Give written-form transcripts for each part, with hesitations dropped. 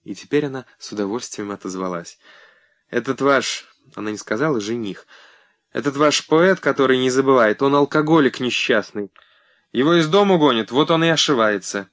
И теперь она с удовольствием отозвалась. «Этот ваш...» — она не сказала «жених». «Этот ваш поэт, который не забывает, он алкоголик несчастный. Его из дому гонят, вот он и ошивается».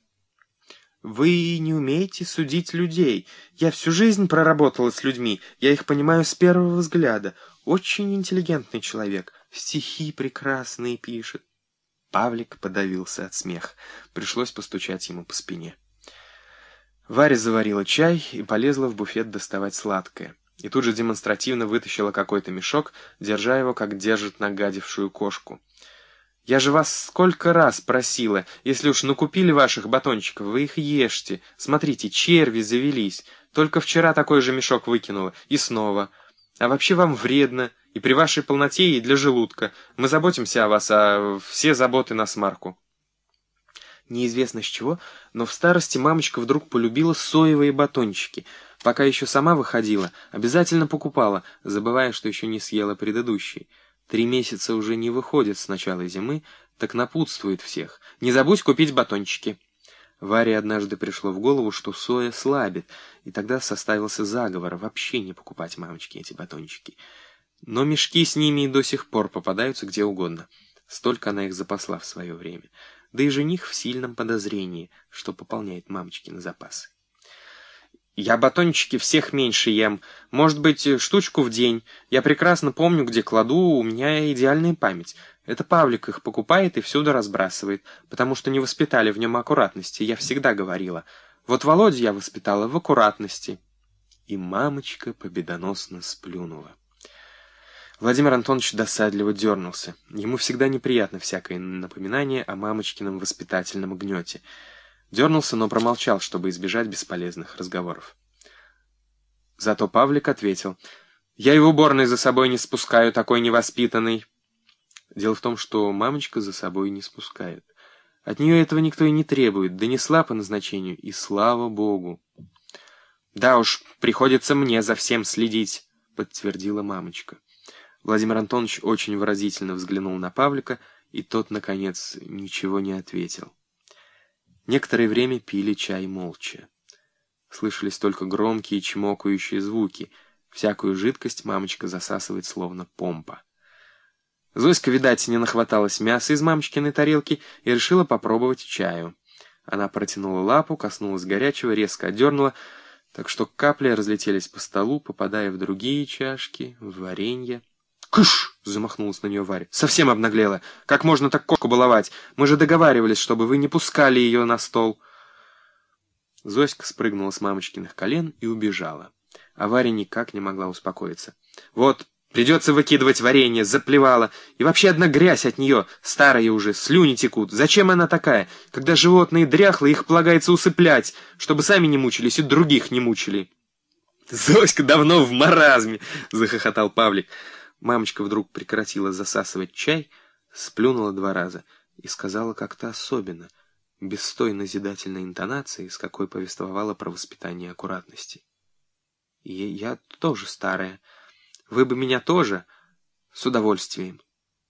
«Вы не умеете судить людей. Я всю жизнь проработала с людьми. Я их понимаю с первого взгляда. Очень интеллигентный человек. Стихи прекрасные пишет». Павлик подавился от смеха. Пришлось постучать ему по спине. Варя заварила чай и полезла в буфет доставать сладкое. И тут же демонстративно вытащила какой-то мешок, держа его, как держит нагадившую кошку. «Я же вас сколько раз просила, если уж накупили ваших батончиков, вы их ешьте. Смотрите, черви завелись. Только вчера такой же мешок выкинула. И снова. А вообще вам вредно. И при вашей полноте, и для желудка. Мы заботимся о вас, а все заботы на смарку». Неизвестно с чего, но в старости мамочка вдруг полюбила соевые батончики. Пока еще сама выходила, обязательно покупала, забывая, что еще не съела предыдущий. 3 месяца уже не выходит с начала зимы, так напутствует всех. «Не забудь купить батончики». Варе однажды пришло в голову, что соя слабит, и тогда составился заговор вообще не покупать мамочке эти батончики. Но мешки с ними и до сих пор попадаются где угодно. Столько она их запасла в свое время. Да и жених в сильном подозрении, что пополняет мамочкины запасы. «Я батончики всех меньше ем. Может быть, штучку в день. Я прекрасно помню, где кладу, у меня идеальная память. Это Павлик их покупает и всюду разбрасывает, потому что не воспитали в нем аккуратности, я всегда говорила. Вот Володю я воспитала в аккуратности». И мамочка победоносно сплюнула. Владимир Антонович досадливо дернулся. Ему всегда неприятно всякое напоминание о мамочкином воспитательном гнете. Дернулся, но промолчал, чтобы избежать бесполезных разговоров. Зато Павлик ответил: «Я и в уборной за собой не спускаю, такой невоспитанный». Дело в том, что мамочка за собой не спускает. От нее этого никто и не требует, донесла по назначению, и слава богу. «Да уж, приходится мне за всем следить», — подтвердила мамочка. Владимир Антонович очень выразительно взглянул на Павлика, и тот, наконец, ничего не ответил. Некоторое время пили чай молча. Слышались только громкие чмокающие звуки. Всякую жидкость мамочка засасывает, словно помпа. Зоська, видать, не нахваталась мяса из мамочкиной тарелки и решила попробовать чаю. Она протянула лапу, коснулась горячего, резко отдернула, так что капли разлетелись по столу, попадая в другие чашки, в варенье. «Кыш!» — замахнулась на нее Варя. «Совсем обнаглела! Как можно так кошку баловать? Мы же договаривались, чтобы вы не пускали ее на стол!» Зоська спрыгнула с мамочкиных колен и убежала. А Варя никак не могла успокоиться. «Вот, придется выкидывать варенье, заплевала. И вообще одна грязь от нее, старая уже, слюни текут. Зачем она такая? Когда животные дряхлые, их полагается усыплять, чтобы сами не мучились и других не мучили». «Зоська давно в маразме!» — захохотал Павлик. Мамочка вдруг прекратила засасывать чай, сплюнула 2 раза и сказала как-то особенно, без той назидательной интонации, с какой повествовала про воспитание аккуратности. «Я тоже старая. Вы бы меня тоже с удовольствием».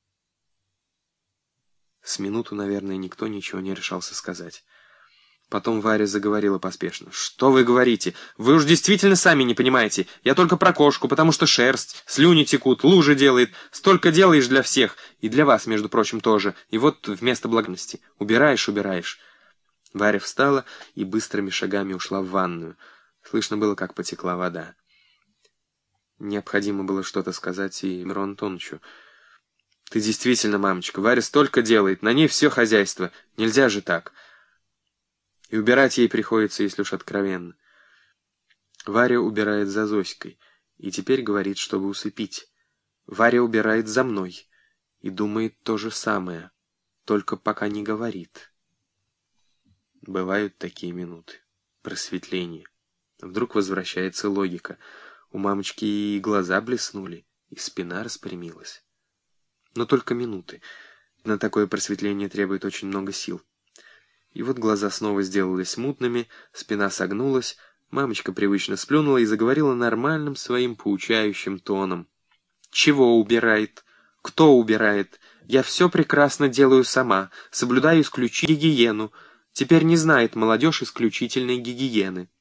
С минуту, наверное, никто ничего не решался сказать. Потом Варя заговорила поспешно. «Что вы говорите? Вы уж действительно сами не понимаете. Я только про кошку, потому что шерсть, слюни текут, лужи делает. Столько делаешь для всех. И для вас, между прочим, тоже. И вот вместо благодарности. Убираешь». Варя встала и быстрыми шагами ушла в ванную. Слышно было, как потекла вода. Необходимо было что-то сказать и Мирону Антоновичу. «Ты действительно, мамочка, Варя столько делает, на ней все хозяйство. Нельзя же так». И убирать ей приходится, если уж откровенно. Варя убирает за Зоськой, и теперь говорит, чтобы усыпить. Варя убирает за мной и думает то же самое, только пока не говорит. Бывают такие минуты. Просветление. Вдруг возвращается логика. У мамочки и глаза блеснули, и спина распрямилась. Но только минуты. На такое просветление требует очень много сил. И вот глаза снова сделались мутными, спина согнулась, мамочка привычно сплюнула и заговорила нормальным своим поучающим тоном. «Чего убирает? Кто убирает? Я все прекрасно делаю сама, соблюдаю исключительно гигиену. Теперь не знает молодежь исключительной гигиены».